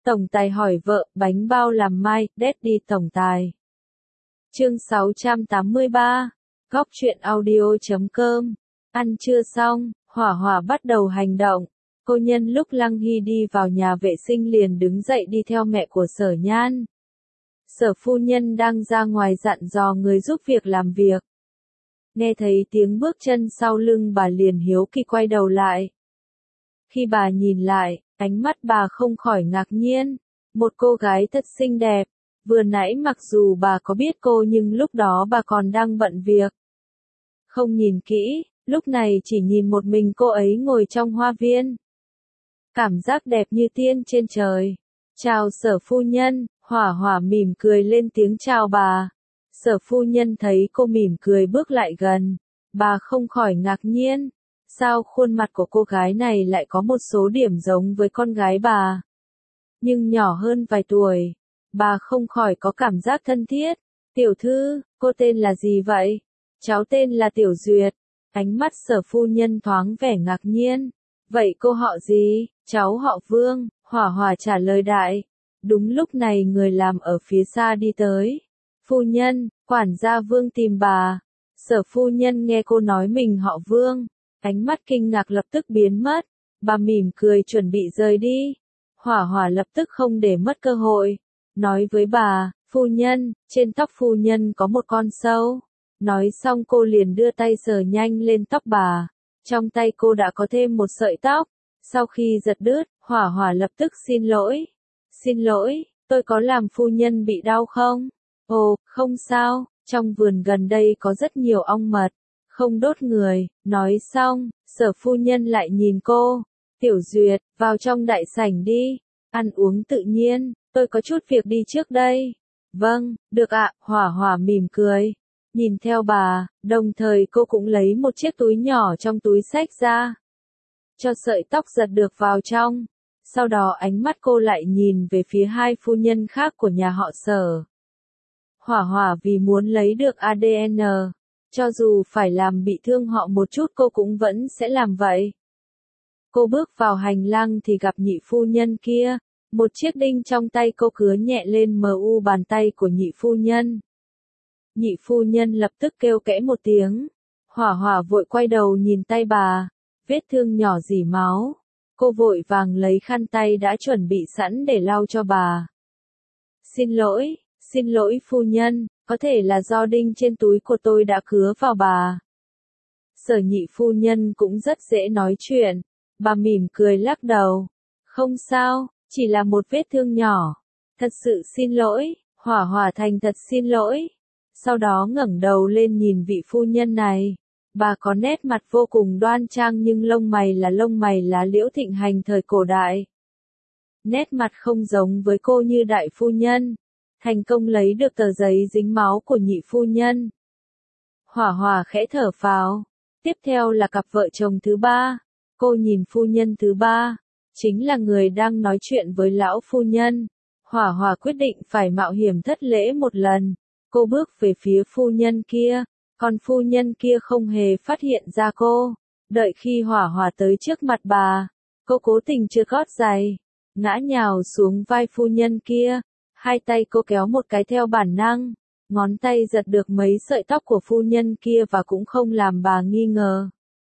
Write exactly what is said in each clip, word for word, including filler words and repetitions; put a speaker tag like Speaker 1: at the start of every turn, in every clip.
Speaker 1: Tổng tài hỏi vợ, bánh bao làm mai, Daddy tổng tài. Chương sáu trăm tám mươi ba, Góc truyện audio chấm com. Ăn trưa xong, Hỏa Hỏa bắt đầu hành động. Cô nhân lúc Lăng Hy đi vào nhà vệ sinh liền đứng dậy đi theo mẹ của Sở Nhan. Sở phu nhân đang ra ngoài dặn dò người giúp việc làm việc. Nghe thấy tiếng bước chân sau lưng bà liền hiếu kỳ quay đầu lại. Khi bà nhìn lại, ánh mắt bà không khỏi ngạc nhiên. Một cô gái thật xinh đẹp. Vừa nãy mặc dù bà có biết cô nhưng lúc đó bà còn đang bận việc. Không nhìn kỹ, lúc này chỉ nhìn một mình cô ấy ngồi trong hoa viên. Cảm giác đẹp như tiên trên trời. Chào Sở phu nhân, Hỏa Hỏa mỉm cười lên tiếng chào bà. Sở phu nhân thấy cô mỉm cười bước lại gần. Bà không khỏi ngạc nhiên. Sao khuôn mặt của cô gái này lại có một số điểm giống với con gái bà? Nhưng nhỏ hơn vài tuổi. Bà không khỏi có cảm giác thân thiết. Tiểu thư, cô tên là gì vậy? Cháu tên là Tiểu Duyệt. Ánh mắt Sở phu nhân thoáng vẻ ngạc nhiên. Vậy cô họ gì? Cháu họ Vương, Hỏa Hỏa trả lời đại. Đúng lúc này người làm ở phía xa đi tới. Phu nhân, quản gia Vương tìm bà. Sở phu nhân nghe cô nói mình họ Vương. Ánh mắt kinh ngạc lập tức biến mất. Bà mỉm cười chuẩn bị rời đi. Hỏa Hỏa lập tức không để mất cơ hội. Nói với bà, phu nhân, trên tóc phu nhân có một con sâu. Nói xong cô liền đưa tay sờ nhanh lên tóc bà. Trong tay cô đã có thêm một sợi tóc. Sau khi giật đứt, Hỏa Hỏa lập tức xin lỗi. Xin lỗi, tôi có làm phu nhân bị đau không? Ồ, không sao, trong vườn gần đây có rất nhiều ong mật. Không đốt người. Nói xong, Sở phu nhân lại nhìn cô. Tiểu Duyệt, vào trong đại sảnh đi. Ăn uống tự nhiên, tôi có chút việc đi trước đây. Vâng, được ạ, Hỏa Hỏa mỉm cười. Nhìn theo bà, đồng thời cô cũng lấy một chiếc túi nhỏ trong túi xách ra. Cho sợi tóc giật được vào trong. Sau đó ánh mắt cô lại nhìn về phía hai phu nhân khác của nhà họ Sở. Hỏa Hỏa vì muốn lấy được a đê en, cho dù phải làm bị thương họ một chút cô cũng vẫn sẽ làm vậy. Cô bước vào hành lang thì gặp nhị phu nhân kia. Một chiếc đinh trong tay cô cứa nhẹ lên mu bàn tay của nhị phu nhân. Nhị phu nhân lập tức kêu kẽ một tiếng. Hỏa Hỏa vội quay đầu nhìn tay bà. Vết thương nhỏ rỉ máu. Cô vội vàng lấy khăn tay đã chuẩn bị sẵn để lau cho bà. Xin lỗi, xin lỗi phu nhân, có thể là do đinh trên túi của tôi đã cứa vào bà. Sở nhị phu nhân cũng rất dễ nói chuyện. Bà mỉm cười lắc đầu. Không sao, chỉ là một vết thương nhỏ. Thật sự xin lỗi, Hỏa Hỏa thành thật xin lỗi. Sau đó ngẩng đầu lên nhìn vị phu nhân này. Bà có nét mặt vô cùng đoan trang nhưng lông mày là lông mày lá liễu thịnh hành thời cổ đại. Nét mặt không giống với cô như đại phu nhân. Thành công lấy được tờ giấy dính máu của nhị phu nhân. Hỏa Hỏa khẽ thở phào. Tiếp theo là cặp vợ chồng thứ ba. Cô nhìn phu nhân thứ ba. Chính là người đang nói chuyện với lão phu nhân. Hỏa Hỏa quyết định phải mạo hiểm thất lễ một lần. Cô bước về phía phu nhân kia. Còn phu nhân kia không hề phát hiện ra cô. Đợi khi Hỏa Hỏa tới trước mặt bà. Cô cố tình chưa gót giày. Ngã nhào xuống vai phu nhân kia. Hai tay cô kéo một cái theo bản năng. Ngón tay giật được mấy sợi tóc của phu nhân kia và cũng không làm bà nghi ngờ.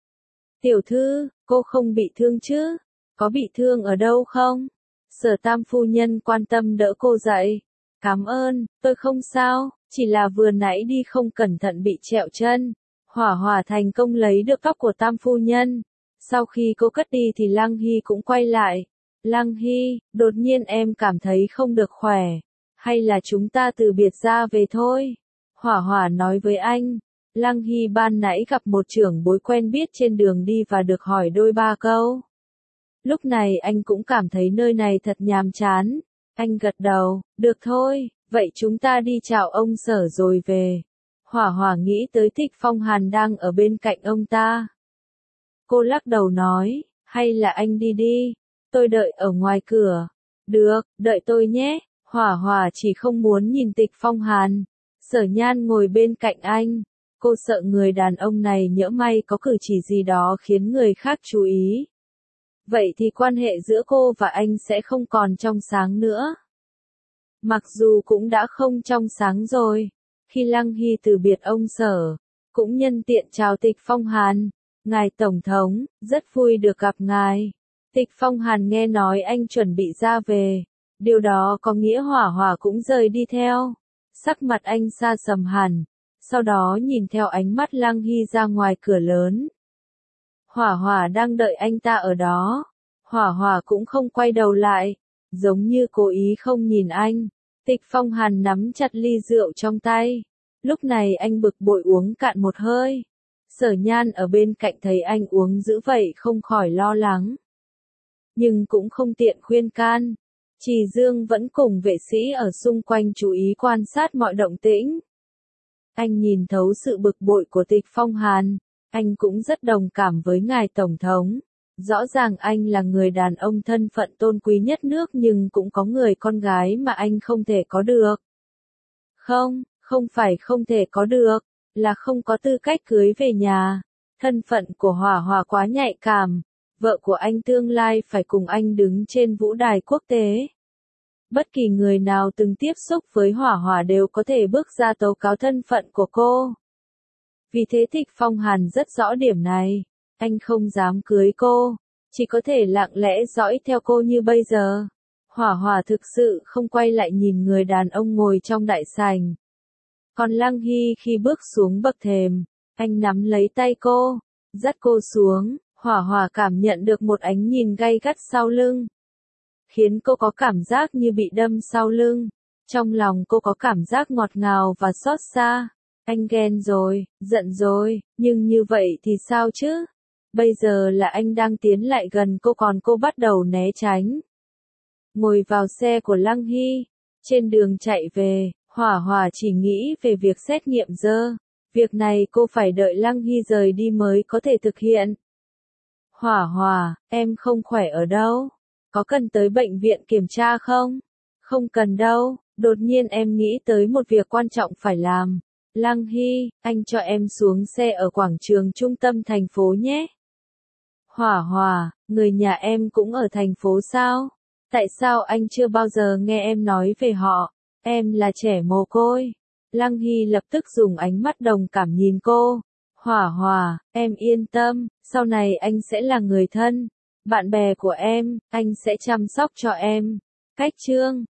Speaker 1: Tiểu thư, cô không bị thương chứ? Có bị thương ở đâu không? Sở tam phu nhân quan tâm đỡ cô dậy. Cảm ơn, tôi không sao, chỉ là vừa nãy đi không cẩn thận bị trẹo chân. Hỏa Hỏa thành công lấy được tóc của tam phu nhân. Sau khi cô cất đi thì Lăng Hy cũng quay lại. Lăng Hy, đột nhiên em cảm thấy không được khỏe. Hay là chúng ta từ biệt ra về thôi? Hỏa Hỏa nói với anh. Lăng Hy ban nãy gặp một trưởng bối quen biết trên đường đi và được hỏi đôi ba câu. Lúc này anh cũng cảm thấy nơi này thật nhàm chán. Anh gật đầu, được thôi, vậy chúng ta đi chào ông Sở rồi về. Hỏa Hỏa nghĩ tới Thích Phong Hàn đang ở bên cạnh ông ta. Cô lắc đầu nói, hay là anh đi đi, tôi đợi ở ngoài cửa. Được, đợi tôi nhé. Hỏa Hỏa chỉ không muốn nhìn Tịch Phong Hàn. Sở Nhan ngồi bên cạnh anh. Cô sợ người đàn ông này nhỡ may có cử chỉ gì đó khiến người khác chú ý. vậy thì quan hệ giữa cô và anh sẽ không còn trong sáng nữa. Mặc dù cũng đã không trong sáng rồi. Khi Lăng Hy từ biệt ông Sở, cũng nhân tiện chào Tịch Phong Hàn. Ngài Tổng thống, rất vui được gặp ngài. Tịch Phong Hàn nghe nói anh chuẩn bị ra về. Điều đó có nghĩa Hỏa Hỏa cũng rời đi theo. Sắc mặt anh xa sầm hẳn. Sau đó nhìn theo ánh mắt Lăng Hy ra ngoài cửa lớn. Hỏa Hỏa đang đợi anh ta ở đó. Hỏa Hỏa cũng không quay đầu lại, giống như cố ý không nhìn anh. Tịch Phong Hàn nắm chặt ly rượu trong tay. Lúc này anh bực bội uống cạn một hơi. Sở Nhan ở bên cạnh thấy anh uống dữ vậy không khỏi lo lắng. Nhưng cũng không tiện khuyên can. Trì Dương vẫn cùng vệ sĩ ở xung quanh chú ý quan sát mọi động tĩnh. Anh nhìn thấu sự bực bội của Tịch Phong Hàn. Anh cũng rất đồng cảm với ngài Tổng thống. Rõ ràng anh là người đàn ông thân phận tôn quý nhất nước nhưng cũng có người con gái mà anh không thể có được. Không, không phải không thể có được, là không có tư cách cưới về nhà. Thân phận của Hỏa Hỏa quá nhạy cảm. Vợ của anh tương lai phải cùng anh đứng trên vũ đài quốc tế. Bất kỳ người nào từng tiếp xúc với Hỏa Hỏa đều có thể bước ra tố cáo thân phận của cô. Vì thế Tịch Phong Hàn rất rõ điểm này. Anh không dám cưới cô, chỉ có thể lặng lẽ dõi theo cô như bây giờ. Hỏa Hỏa thực sự không quay lại nhìn người đàn ông ngồi trong đại sảnh. Còn Lăng Hy khi bước xuống bậc thềm, anh nắm lấy tay cô, dắt cô xuống. Hỏa Hỏa cảm nhận được một ánh nhìn gay gắt sau lưng, khiến cô có cảm giác như bị đâm sau lưng. Trong lòng cô có cảm giác ngọt ngào và xót xa. Anh ghen rồi, giận rồi, nhưng như vậy thì sao chứ? Bây giờ là anh đang tiến lại gần cô còn cô bắt đầu né tránh. Ngồi vào xe của Lăng Hy, trên đường chạy về, Hỏa Hỏa chỉ nghĩ về việc xét nghiệm dơ. Việc này cô phải đợi Lăng Hy rời đi mới có thể thực hiện. Hỏa Hỏa, em không khỏe ở đâu? Có cần tới bệnh viện kiểm tra không? Không cần đâu, đột nhiên em nghĩ tới một việc quan trọng phải làm. Lăng Hy, anh cho em xuống xe ở quảng trường trung tâm thành phố nhé. Hỏa Hỏa, người nhà em cũng ở thành phố sao? Tại sao anh chưa bao giờ nghe em nói về họ? Em là trẻ mồ côi. Lăng Hy lập tức dùng ánh mắt đồng cảm nhìn cô. Hỏa Hỏa, em yên tâm, sau này anh sẽ là người thân, bạn bè của em, anh sẽ chăm sóc cho em. Cách chương